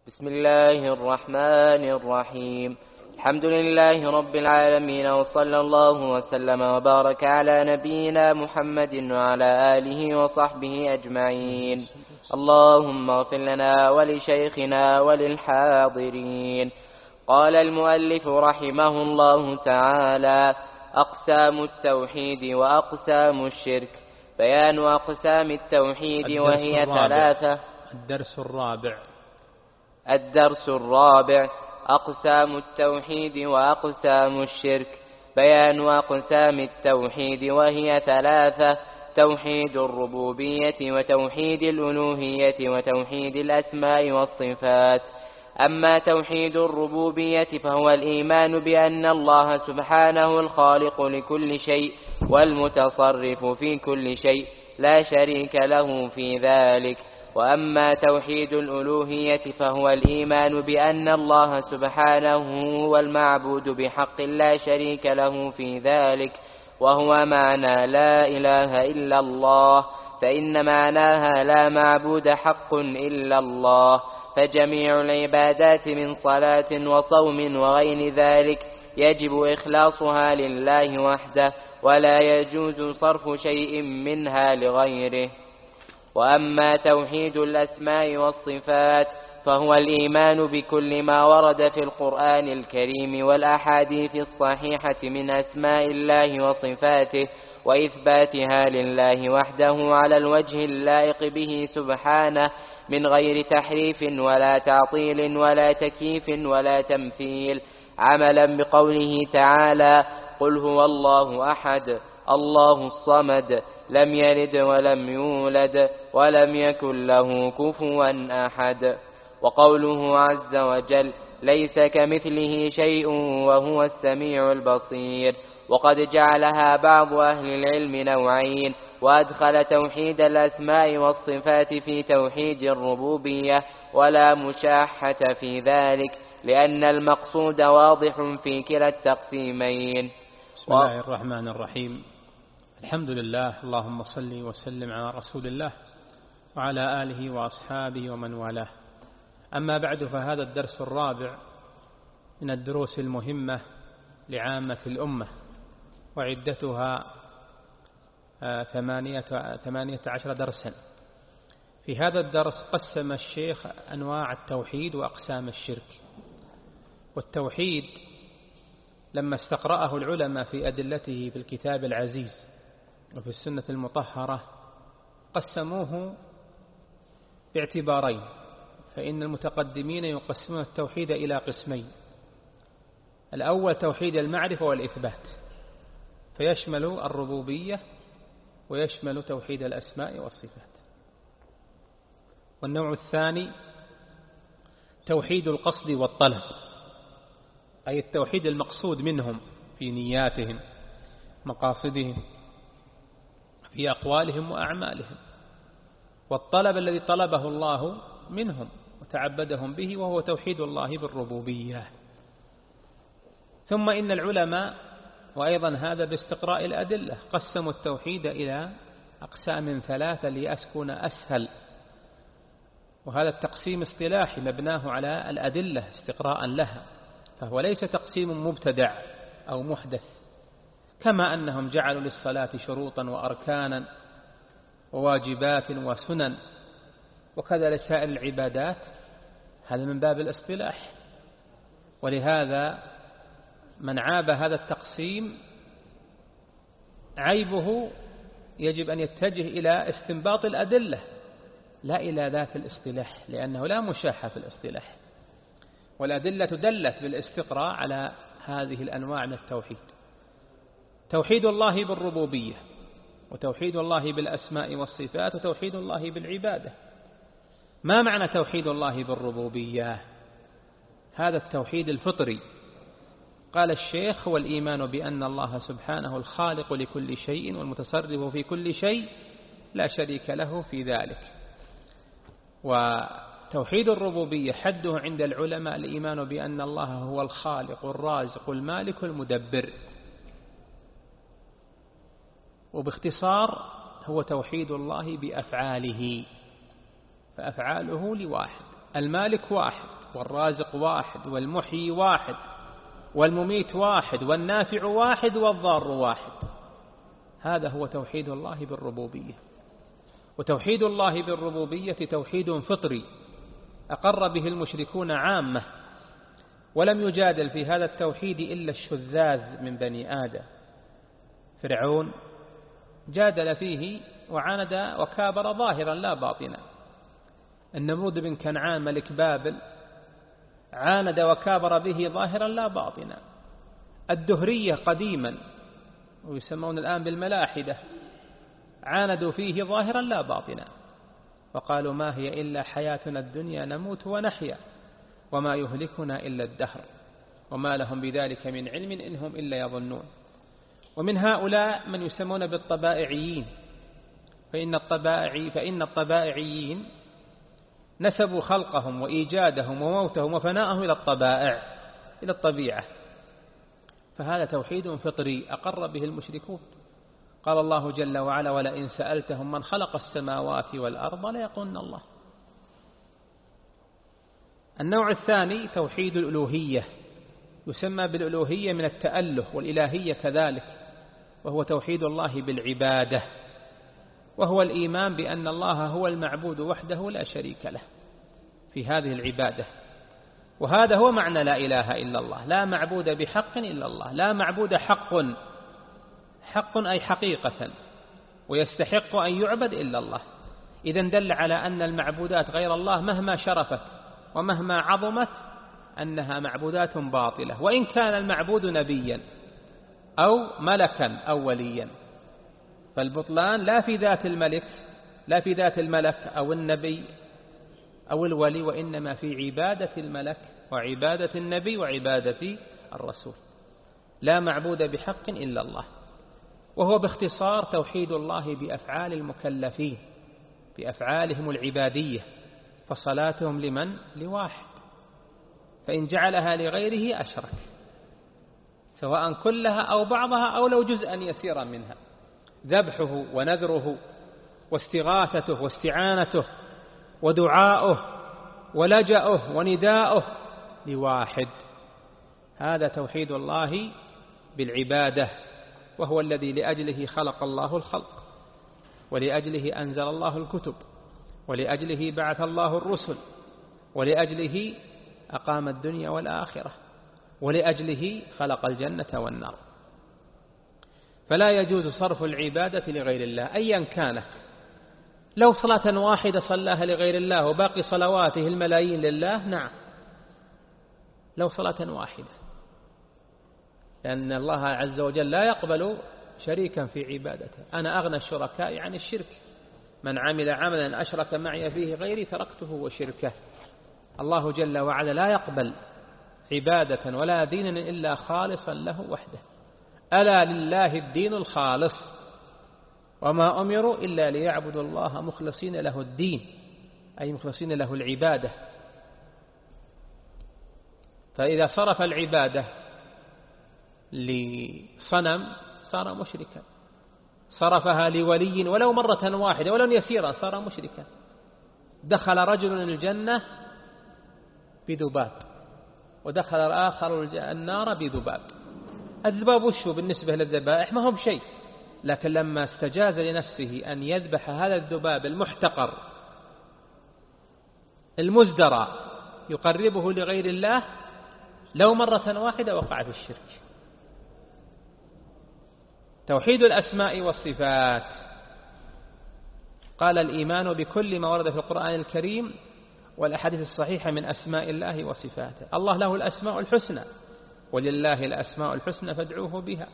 بسم الله الرحمن الرحيم. الحمد لله رب العالمين، وصلى الله وسلم وبارك على نبينا محمد وعلى آله وصحبه أجمعين. اللهم اغفر لنا ولشيخنا وللحاضرين. قال المؤلف رحمه الله تعالى: أقسام التوحيد وأقسام الشرك. بيان أقسام التوحيد وهي ثلاثة. الدرس الرابع: أقسام التوحيد وأقسام الشرك. بيان أقسام التوحيد وهي ثلاثة: توحيد الربوبية وتوحيد الألوهية وتوحيد الأسماء والصفات. أما توحيد الربوبية فهو الإيمان بأن الله سبحانه الخالق لكل شيء والمتصرف في كل شيء، لا شريك له في ذلك. وأما توحيد الألوهية فهو الإيمان بأن الله سبحانه هو المعبود بحق، لا شريك له في ذلك، وهو معنى لا إله إلا الله، فإن معناها لا معبود حق إلا الله. فجميع العبادات من صلاة وصوم وغير ذلك يجب إخلاصها لله وحده، ولا يجوز صرف شيء منها لغيره. وأما توحيد الأسماء والصفات فهو الإيمان بكل ما ورد في القرآن الكريم والأحاديث الصحيحة من أسماء الله وصفاته، وإثباتها لله وحده على الوجه اللائق به سبحانه، من غير تحريف ولا تعطيل ولا تكييف ولا تمثيل، عملا بقوله تعالى: قل هو الله أحد الله الصمد لم يلد ولم يولد ولم يكن له كفوا أحد. وقوله عز وجل: ليس كمثله شيء وهو السميع البصير. وقد جعلها بعض أهل العلم نوعين، وأدخل توحيد الأسماء والصفات في توحيد الربوبية، ولا مشاحة في ذلك، لأن المقصود واضح في كلا التقسيمين. بسم الله الرحمن الرحيم. الحمد لله، اللهم صل وسلم على رسول الله وعلى آله وأصحابه ومن والاه. أما بعد، فهذا الدرس الرابع من الدروس المهمة لعامة الأمة، وعدتها 18 درسا. في هذا الدرس قسم الشيخ أنواع التوحيد وأقسام الشرك. والتوحيد لما استقرأه العلماء في أدلته في الكتاب العزيز وفي السنة المطهرة قسموه باعتبارين. فإن المتقدمين يقسمون التوحيد إلى قسمين: الأول توحيد المعرفة والإثبات، فيشمل الربوبية ويشمل توحيد الأسماء والصفات. والنوع الثاني توحيد القصد والطلب، أي التوحيد المقصود منهم في نياتهم مقاصدهم في أقوالهم وأعمالهم، والطلب الذي طلبه الله منهم وتعبدهم به، وهو توحيد الله بالربوبية. ثم إن العلماء، وأيضا هذا باستقراء الأدلة، قسموا التوحيد إلى أقسام ثلاثة ليسكن أسهل. وهذا التقسيم اصطلاحي مبناه على الأدلة استقراء لها، فهو ليس تقسيم مبتدع أو محدث، كما أنهم جعلوا للصلاة شروطا وأركانا وواجبات وسنن، وكذا لسائر العبادات، هذا من باب الاصطلاح. ولهذا من عاب هذا التقسيم عيبه يجب أن يتجه إلى استنباط الأدلة لا إلى ذات الاصطلاح، لأنه لا مشاحة في الاصطلاح، والأدلة دلت بالاستقراء على هذه الأنواع من التوحيد: توحيد الله بالربوبية، وتوحيد الله بالأسماء والصفات، وتوحيد الله بالعبادة. ما معنى توحيد الله بالربوبية؟ هذا التوحيد الفطري. قال الشيخ: هو الإيمان بأن الله سبحانه الخالق لكل شيء والمتصرف في كل شيء، لا شريك له في ذلك. وتوحيد الربوبية حده عند العلماء الإيمان بأن الله هو الخالق الرازق المالك المدبر. وباختصار هو توحيد الله بأفعاله، فأفعاله لواحد. المالك واحد، والرازق واحد، والمحيي واحد، والمميت واحد، والنافع واحد، والضار واحد. هذا هو توحيد الله بالربوبية. وتوحيد الله بالربوبية توحيد فطري أقر به المشركون عامة، ولم يجادل في هذا التوحيد إلا الشذاذ من بني آدم. فرعون جادل فيه وعاند وكابر ظاهرا لا باطنا. النمرود بن كنعان ملك بابل عاند وكابر به ظاهرا لا باطنا. الدهرية قديما ويسمون الآن بالملاحدة عاندوا فيه ظاهرا لا باطنا، وقالوا ما هي إلا حياتنا الدنيا نموت ونحيا وما يهلكنا إلا الدهر وما لهم بذلك من علم إنهم إلا يظنون. ومن هؤلاء من يسمون بالطبائعيين، فإن الطبائعيين نسبوا خلقهم وإيجادهم وموتهم وفناءهم إلى الطبائع، إلى الطبيعة. فهذا توحيد فطري أقر به المشركون. قال الله جل وعلا ولئن سألتهم من خلق السماوات والأرض ليقولن الله. النوع الثاني توحيد الألوهية، يسمى بالألوهية من التأله، والإلهية كذلك، وهو توحيد الله بالعبادة، وهو الإيمان بأن الله هو المعبود وحده لا شريك له في هذه العبادة. وهذا هو معنى لا إله إلا الله، لا معبود بحق إلا الله. لا معبود حق أي حقيقة ويستحق أن يعبد إلا الله. إذن دل على أن المعبودات غير الله مهما شرفت ومهما عظمت أنها معبودات باطلة، وإن كان المعبود نبيا أو ملكا أو وليا. فالبطلان لا في ذات الملك، لا في ذات الملك أو النبي أو الولي، وإنما في عبادة الملك وعبادة النبي وعبادة الرسول. لا معبود بحق إلا الله. وهو باختصار توحيد الله بأفعال المكلفين، بأفعالهم العبادية. فصلاتهم لمن؟ لواحد، فإن جعلها لغيره أشرك، سواء كلها أو بعضها أو لو جزءا يسيرا منها. ذبحه ونذره واستغاثته واستعانته ودعاؤه ولجأه ونداؤه لواحد. هذا توحيد الله بالعبادة، وهو الذي لأجله خلق الله الخلق، ولأجله أنزل الله الكتب، ولأجله بعث الله الرسل، ولأجله أقام الدنيا والآخرة، ولأجله خلق الجنة والنار. فلا يجوز صرف العبادة لغير الله أيا كانت. لو صلاة واحدة صلاها لغير الله وباقي صلواته الملايين لله، نعم، لو صلاة واحدة، لأن الله عز وجل لا يقبل شريكا في عبادته. أنا أغنى الشركاء عن الشرك، من عمل عملا أشرك معي فيه غيري تركته وشركه. الله جل وعلا لا يقبل عبادة ولا دينا إلا خالصا له وحده. ألا لله الدين الخالص، وما أمروا إلا ليعبدوا الله مخلصين له الدين، أي مخلصين له العبادة. فإذا صرف العبادة لصنم صار مشركا، صرفها لولي ولو مرة واحدة ولو يسيرا صار مشركا. دخل رجل الجنة بذباب، ودخل الآخر النار بذباب. الذباب وشو بالنسبة للذبائح؟ ما هو بشيء، لكن لما استجاز لنفسه أن يذبح هذا الذباب المحتقر المزدرى يقربه لغير الله، لو مرة واحدة وقع في الشرك. توحيد الأسماء والصفات. قال الإيمان بكل ما ورد في القرآن الكريم والأحاديث الصحيحة من أسماء الله وصفاته. الله له الأسماء الحسنى، ولله الأسماء الحسنى فادعوه بها.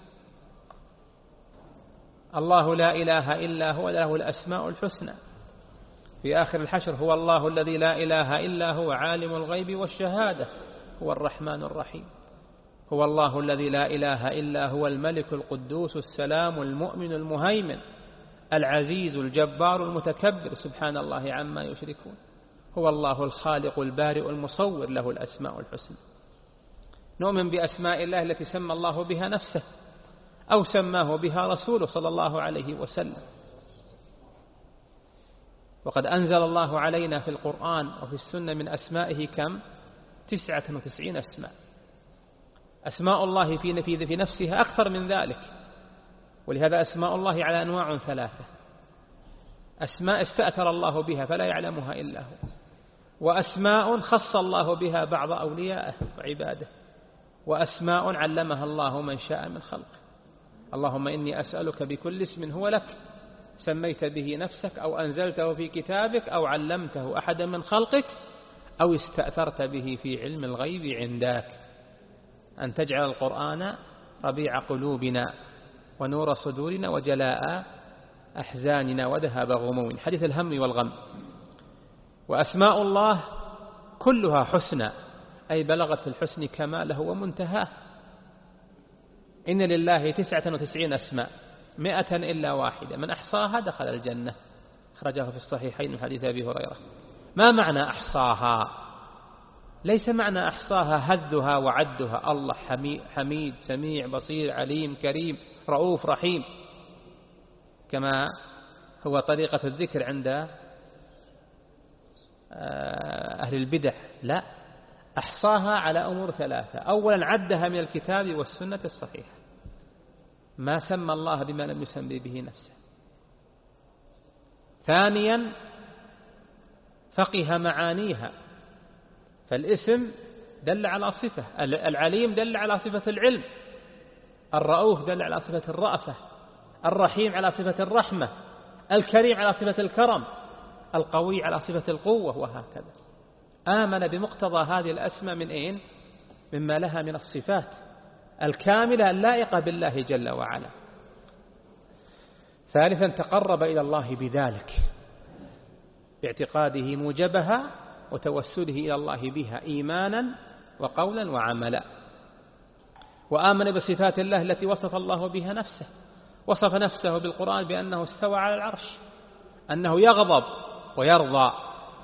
الله لا إله إلا هو له الأسماء الحسنى. في آخر الحشر هو الله الذي لا إله إلا هو عالم الغيب والشهادة هو الرحمن الرحيم. هو الله الذي لا إله إلا هو الملك القدوس السلام المؤمن المهيمن العزيز الجبار المتكبر سبحان الله عما يشركون. هو الله الخالق البارئ المصور له الأسماء الحسنى. نؤمن بأسماء الله التي سمى الله بها نفسه أو سماه بها رسوله صلى الله عليه وسلم. وقد أنزل الله علينا في القرآن وفي السنة من أسمائه كم؟ 99 أسماء. أسماء الله في نفسها أكثر من ذلك، ولهذا أسماء الله على أنواع ثلاثة: أسماء استأثر الله بها فلا يعلمها إلا هو، وأسماء خص الله بها بعض أوليائه وعباده، وأسماء علمها الله من شاء من خلقه. اللهم إني أسألك بكل اسم هو لك سميت به نفسك أو أنزلته في كتابك أو علمته أحدا من خلقك أو استأثرت به في علم الغيب عندك أن تجعل القرآن ربيع قلوبنا ونور صدورنا وجلاء أحزاننا وذهاب غمومنا، حديث الهم والغم. وأسماء الله كلها حسنى، أي بلغت في الحسن كماله ومنتهاه. إن لله 99 أسماء 100 إلا واحدة، من أحصاها دخل الجنة، أخرجه في الصحيحين من حديث أبي هريرة. ما معنى أحصاها؟ ليس معنى أحصاها هذها وعدها. الله حميد سميع بصير عليم كريم رؤوف رحيم، كما هو طريقة الذكر عند أهل البدع. لا، أحصاها على أمور ثلاثة: أولا عدها من الكتاب والسنة الصحيحة، ما سمى الله بما لم يسمي به نفسه. ثانيا فقه معانيها، فالاسم دل على صفة، العليم دل على صفة العلم، الرؤوف دل على صفة الرأفة، الرحيم على صفة الرحمة، الكريم على صفة الكرم، القوي على صفة القوة، وهكذا. آمن بمقتضى هذه الأسماء من أين؟ مما لها من الصفات الكاملة اللائقة بالله جل وعلا. ثالثا تقرب إلى الله بذلك باعتقاده موجبها وتوسله إلى الله بها إيمانا وقولا وعملا. وآمن بصفات الله التي وصف الله بها نفسه، وصف نفسه بالقرآن بأنه استوى على العرش، أنه يغضب ويرضى.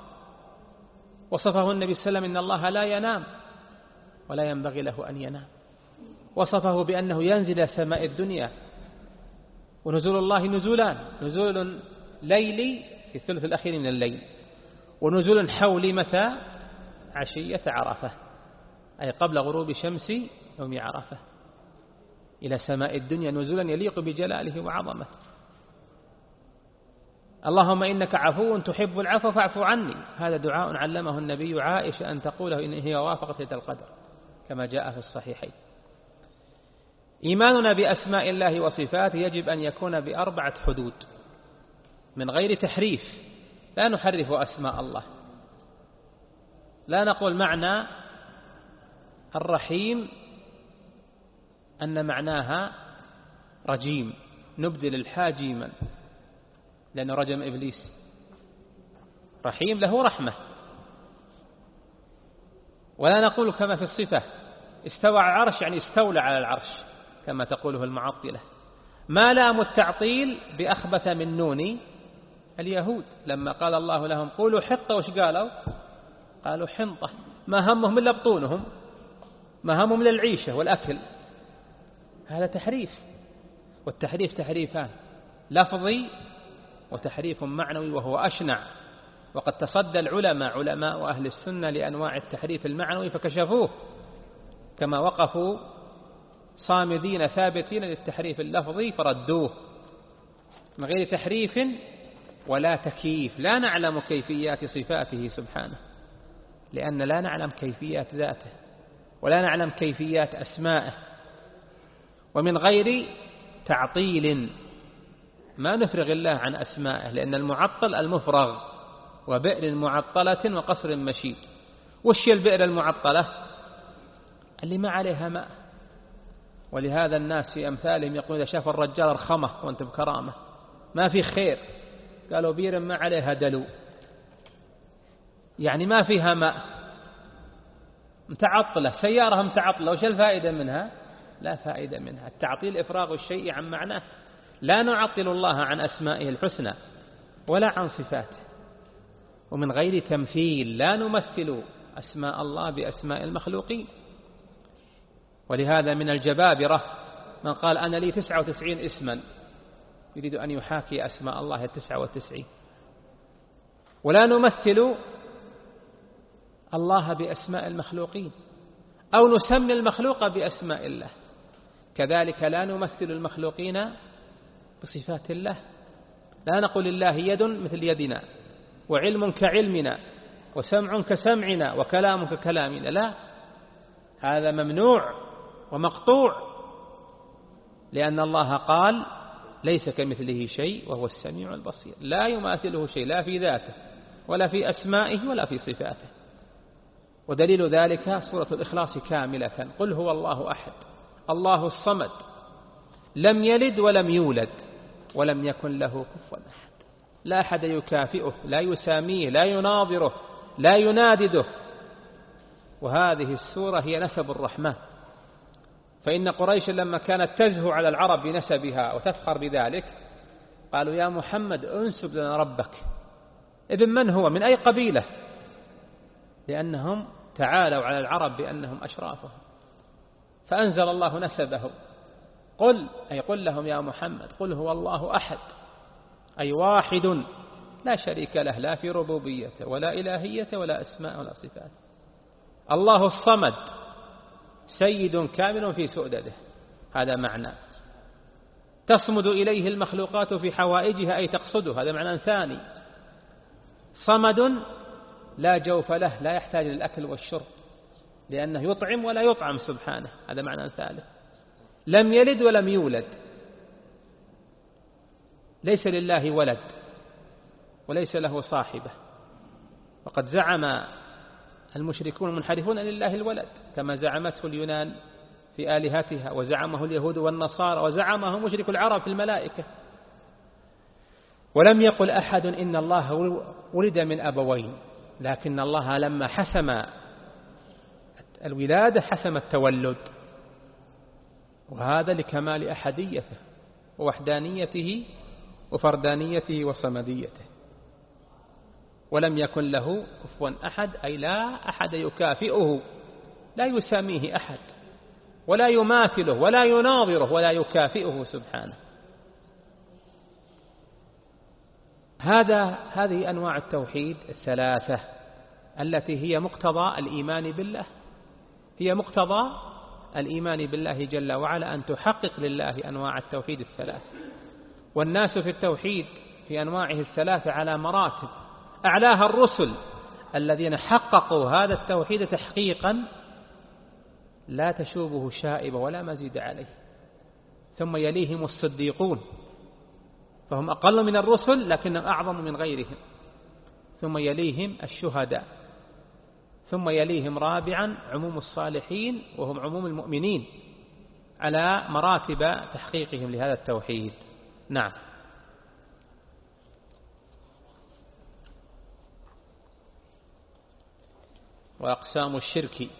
وصفه النبي صلى الله عليه وسلم إن الله لا ينام ولا ينبغي له أن ينام. وصفه بأنه ينزل سماء الدنيا، ونزول الله نزولان: نزول ليلي في الثلث الأخير من الليل، ونزول حولي متى؟ عشية عرفة، أي قبل غروب شمس يوم عرفة، إلى سماء الدنيا نزولا يليق بجلاله وعظمته. اللهم إنك عفو تحب العفو فاعف عني، هذا دعاء علمه النبي عائشة أن تقوله إن هي وافقت ليلة القدر كما جاء في الصحيحين. إيماننا بأسماء الله وصفاته يجب أن يكون ب4 حدود من غير تحريف. لا نحرف أسماء الله، لا نقول معنى الرحيم أن معناها رجيم، نبدل الحاء جيما لأنه رجم إبليس. رحيم له رحمة. ولا نقول كما في الصفة استوى على العرش يعني استولى على العرش كما تقوله المعطلة. ما لام التعطيل بأخبث من نون اليهود لما قال الله لهم قولوا حطة، وش قالوا؟ قالوا حنطة. ما همهم إلا بطونهم، ما همهم إلا العيشة والأكل. هذا تحريف، والتحريف تحريفان: لفظي وتحريف معنوي وهو أشنع. وقد تصدى علماء أهل السنة لأنواع التحريف المعنوي فكشفوه، كما وقفوا صامدين ثابتين للتحريف اللفظي فردوه من غير تحريف ولا تكييف. لا نعلم كيفيات صفاته سبحانه، لأن لا نعلم كيفيات ذاته ولا نعلم كيفيات أسمائه. ومن غير تعطيل، ما نفرغ الله عن أسمائه، لأن المعطل المفرغ، وبئر معطلة وقصر مشيد. وش البئر المعطلة؟ اللي ما عليها ماء. ولهذا الناس في أمثالهم يقولون إذا شاف الرجال ارخمه وانت بكرامة، ما في خير. قالوا بئر ما عليها دلو، يعني ما فيها ماء، متعطلة. سيارة متعطلة، وش الفائدة منها؟ لا فائدة منها. التعطيل إفراغ الشيء عن معناه. لا نعطل الله عن أسمائه الحسنى ولا عن صفاته. ومن غير تمثيل، لا نمثل أسماء الله بأسماء المخلوقين. ولهذا من الجبابرة من قال أنا لي 99 اسما، يريد أن يحاكي أسماء الله 99. ولا نمثل الله بأسماء المخلوقين أو نسمي المخلوق بأسماء الله. كذلك لا نمثل المخلوقين بصفات الله، لا نقول الله يد مثل يدنا، وعلم كعلمنا، وسمع كسمعنا، وكلام ككلامنا، لا، هذا ممنوع ومقطوع، لأن الله قال ليس كمثله شيء وهو السميع البصير، لا يماثله شيء، لا في ذاته ولا في أسمائه ولا في صفاته. ودليل ذلك سورة الإخلاص كاملة: قل هو الله أحد الله الصمد لم يلد ولم يولد ولم يكن له كفوا أحد. لا أحد يكافئه، لا يساميه، لا يناظره، لا ينادده. وهذه السورة هي نسب الرحمن. فإن قريش لما كانت تزهو على العرب بنسبها وتفخر بذلك قالوا: يا محمد انسب لنا ربك. ابن من هو؟ من أي قبيلة؟ لأنهم تعالوا على العرب بأنهم أشرافهم. فأنزل الله نسبهم: قل، أي قل لهم يا محمد، قل هو الله أحد، أي واحد لا شريك له، لا في ربوبيته ولا إلهيته ولا أسماء ولا صفات. الله الصمد سيد كامل في سؤدده، هذا معنى. تصمد إليه المخلوقات في حوائجها، أي تقصده، هذا معنى ثاني. صمد لا جوف له، لا يحتاج للأكل والشرب، لأنه يطعم ولا يطعم سبحانه، هذا معنى ثالث. لم يلد ولم يولد، ليس لله ولد وليس له صاحبة. وقد زعم المشركون المنحرفون لله الولد كما زعمته اليونان في آلهتها، وزعمه اليهود والنصارى، وزعمه مشرك العرب في الملائكة. ولم يقل أحد إن الله ولد من أبوين، لكن الله لما حسم الولادة حسم التولد، وهذا لكمال أحديته ووحدانيته وفردانيته وصمديته. ولم يكن له كفوا أحد، أي لا أحد يكافئه، لا يساميه أحد ولا يماثله ولا يناظره ولا يكافئه سبحانه. هذه أنواع التوحيد الثلاثة التي هي مقتضى الإيمان بالله، هي مقتضى الإيمان بالله جل وعلا، أن تحقق لله أنواع التوحيد الثلاث. والناس في التوحيد في أنواعه الثلاثة على مراتب، أعلاها الرسل الذين حققوا هذا التوحيد تحقيقا لا تشوبه شائبة ولا مزيد عليه. ثم يليهم الصديقون، فهم أقل من الرسل لكنهم أعظم من غيرهم. ثم يليهم الشهداء، ثم يليهم رابعا عموم الصالحين وهم عموم المؤمنين، على مراتب تحقيقهم لهذا التوحيد. نعم. وأقسام الشرك.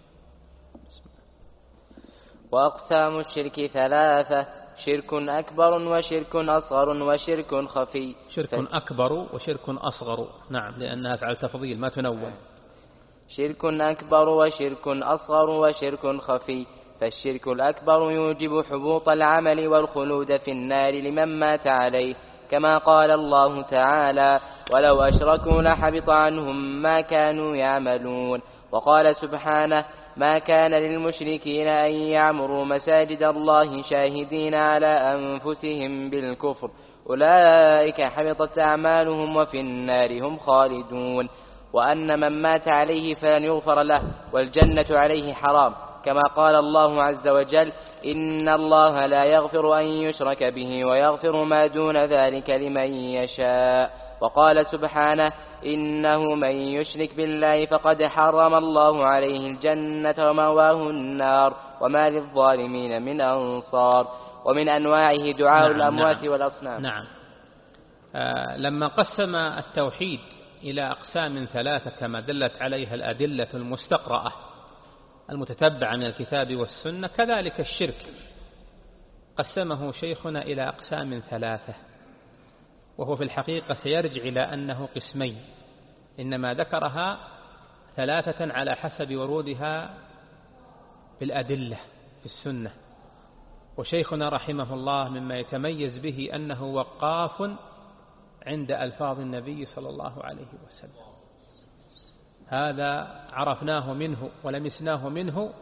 وأقسام الشرك ثلاثة: شرك أكبر وشرك أصغر وشرك خفي. شرك أكبر وشرك أصغر، نعم، لأنها فعل تفضيل ما تنون. شرك أكبر وشرك أصغر وشرك خفي. فالشرك الأكبر يوجب حبوط العمل والخلود في النار لمن مات عليه، كما قال الله تعالى: ولو أشركوا لحبط عنهم ما كانوا يعملون. وقال سبحانه: ما كان للمشركين أن يعمروا مساجد الله شاهدين على أنفسهم بالكفر، أولئك حبطت أعمالهم وفي النار هم خالدون. وأن من مات عليه فلن يغفر له والجنة عليه حرام، كما قال الله عز وجل: إن الله لا يغفر أن يشرك به ويغفر ما دون ذلك لمن يشاء. وقال سبحانه: إنه من يشرك بالله فقد حرم الله عليه الجنة ومأواه النار وما للظالمين من أنصار. ومن أنواعه دعاء الأموات والأصنام. نعم. لما قسم التوحيد إلى أقسام ثلاثة كما دلت عليها الأدلة المستقرأة المتتبعة من الكتاب والسنة، كذلك الشرك قسمه شيخنا إلى أقسام ثلاثة، وهو في الحقيقة سيرجع إلى أنه قسمين، إنما ذكرها ثلاثة على حسب ورودها بالأدلة في السنة. وشيخنا رحمه الله مما يتميز به أنه وقاف عند ألفاظ النبي صلى الله عليه وسلم، هذا عرفناه منه ولمسناه منه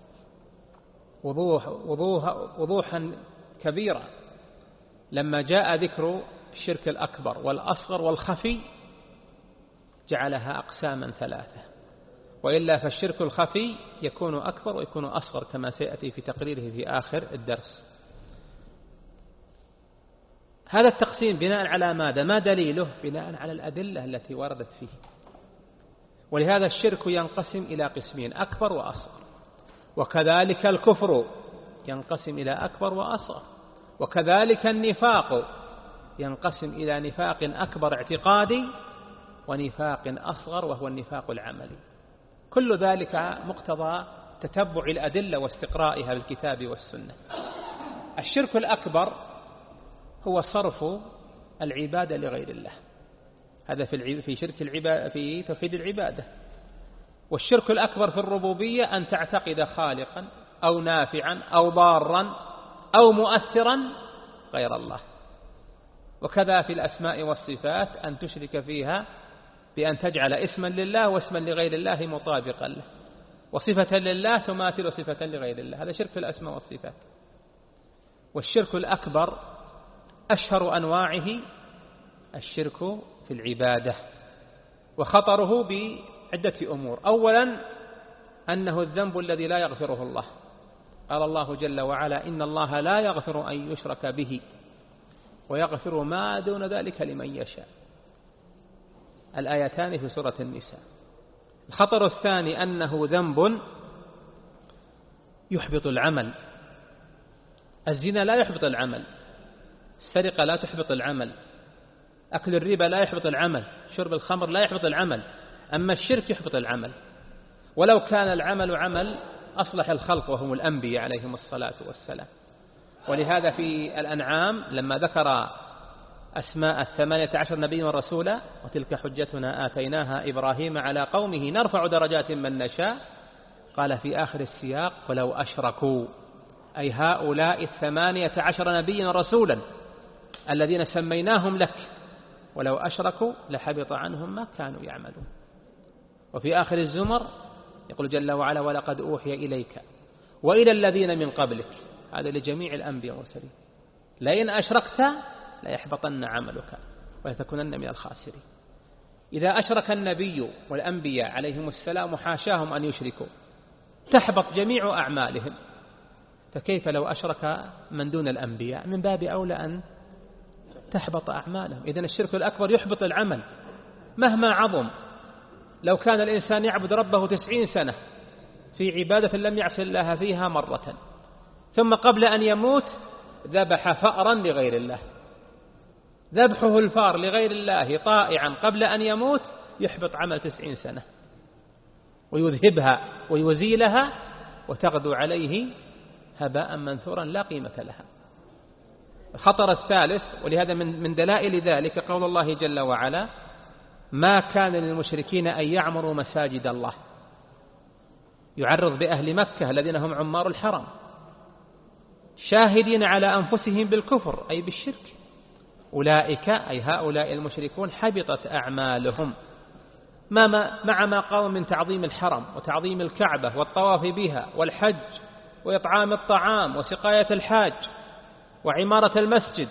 وضوحا كبيرا لما جاء ذكر الشرك الأكبر والأصغر والخفي جعلها أقساما ثلاثة، وإلا فالشرك الخفي يكون أكبر ويكون أصغر كما سيأتي في تقريره في آخر الدرس. هذا التقسيم بناء على ماذا؟ ما دليله؟ بناء على الأدلة التي وردت فيه. ولهذا الشرك ينقسم إلى قسمين: أكبر وأصغر، وكذلك الكفر ينقسم إلى أكبر وأصغر، وكذلك النفاق ينقسم إلى نفاق أكبر اعتقادي ونفاق أصغر وهو النفاق العملي. كل ذلك مقتضى تتبع الأدلة واستقرائها بالكتاب والسنة. الشرك الأكبر هو صرف العبادة لغير الله، هذا في شرك العبادة، في توحيد العبادة. والشرك الأكبر في الربوبية أن تعتقد خالقا أو نافعا أو ضارا أو مؤثرا غير الله. وكذا في الأسماء والصفات أن تشرك فيها بأن تجعل اسما لله واسما لغير الله مطابقا له، وصفة لله تماثل صفة لغير الله، هذا شرك في الأسماء والصفات. والشرك الأكبر أشهر أنواعه الشرك في العبادة، وخطره بعدة أمور. أولا أنه الذنب الذي لا يغفره الله. قال الله جل وعلا: إن الله لا يغفر أن يشرك به ويغفر ما دون ذلك لمن يشاء، الآيتان في سورة النساء. الخطر الثاني أنه ذنب يحبط العمل. الزنا لا يحبط العمل، السرقة لا تحبط العمل، أكل الربا لا يحبط العمل، شرب الخمر لا يحبط العمل، أما الشرك يحبط العمل، ولو كان العمل عمل أصلح الخلق وهم الأنبياء عليهم الصلاة والسلام. ولهذا في الأنعام لما ذكر أسماء 18 نبيا ورسولا: وتلك حجتنا آتيناها إبراهيم على قومه نرفع درجات من نشاء، قال في آخر السياق: ولو أشركوا، أي هؤلاء 18 نبيا ورسولا الذين سميناهم لك، ولو أشركوا لحبط عنهم ما كانوا يعملون. وفي آخر الزمر يقول جل وعلا: ولقد أوحي إليك وإلى الذين من قبلك، هذا لجميع الأنبياء والمرسلين، لئن أشركت ليحبطن عملك ولتكونن من الخاسرين. إذا أشرك النبي والأنبياء عليهم السلام حاشاهم أن يشركوا تحبط جميع أعمالهم، فكيف لو أشرك من دون الأنبياء؟ من باب أولى أن تحبط أعمالهم. إذن الشرك الأكبر يحبط العمل مهما عظم. لو كان الإنسان يعبد ربه 90 سنة في عبادة لم يعص الله فيها مرة، ثم قبل أن يموت ذبح فأرا لغير الله، ذبحه الفار لغير الله طائعا قبل أن يموت يحبط عمل 90 سنة ويذهبها ويزيلها وتغدو عليه هباء منثورا لا قيمة لها. الخطر الثالث، ولهذا من دلائل ذلك قول الله جل وعلا: ما كان للمشركين أن يعمروا مساجد الله، يعرض بأهل مكة الذين هم عمار الحرم شاهدين على أنفسهم بالكفر أي بالشرك، أولئك أي هؤلاء المشركون حبطت أعمالهم مع ما قاموا من تعظيم الحرم وتعظيم الكعبة والطواف بها والحج وإطعام الطعام وسقاية الحاج وعمارة المسجد،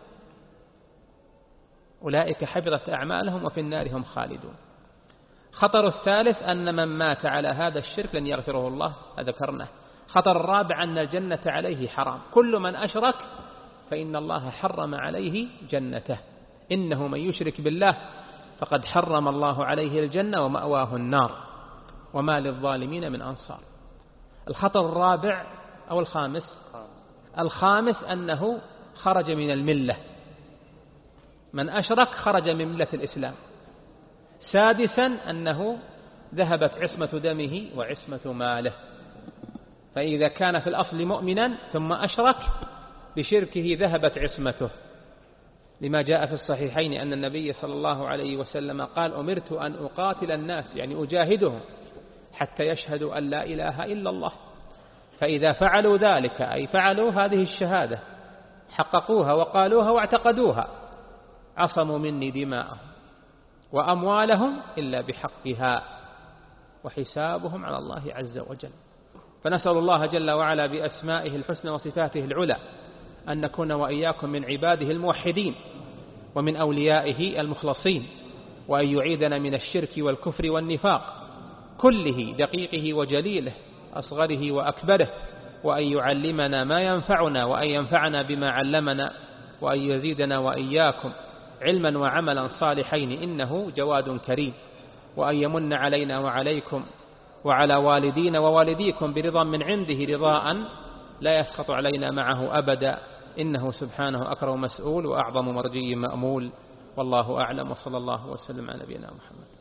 أولئك حبطت أعمالهم وفي النار هم خالدون. خطر الثالث أن من مات على هذا الشرك لن يغفره الله، ذكرناه. خطر الرابع أن الجنة عليه حرام، كل من أشرك فإن الله حرم عليه جنته، إنه من يشرك بالله فقد حرم الله عليه الجنة ومأواه النار وما للظالمين من أنصار. الخطر الرابع أو الخامس أنه خرج من الملة، من أشرك خرج من ملة الإسلام. سادسا أنه ذهبت عصمة دمه وعصمة ماله، فإذا كان في الأصل مؤمنا ثم أشرك بشركه ذهبت عصمته، لما جاء في الصحيحين أن النبي صلى الله عليه وسلم قال: أمرت أن أقاتل الناس، يعني أجاهدهم حتى يشهدوا أن لا إله إلا الله، فإذا فعلوا ذلك أي فعلوا هذه الشهادة حققوها وقالوها واعتقدوها عصموا مني دماءهم وأموالهم إلا بحقها وحسابهم على الله عز وجل. فنسأل الله جل وعلا بأسمائه الحسنى وصفاته العلى أن نكون وإياكم من عباده الموحدين ومن أوليائه المخلصين، وأن يعيذنا من الشرك والكفر والنفاق كله دقيقه وجليله أصغره وأكبره، وأن يعلمنا ما ينفعنا وأن ينفعنا بما علمنا، وأن يزيدنا وإياكم علما وعملا صالحين إنه جواد كريم، وأن يمن علينا وعليكم وعلى والدينا ووالديكم برضا من عنده رضاء لا يسخط علينا معه أبدا، إنه سبحانه أكرم مسؤول وأعظم مرجي مأمول. والله أعلم، وصلى الله وسلم على نبينا محمد.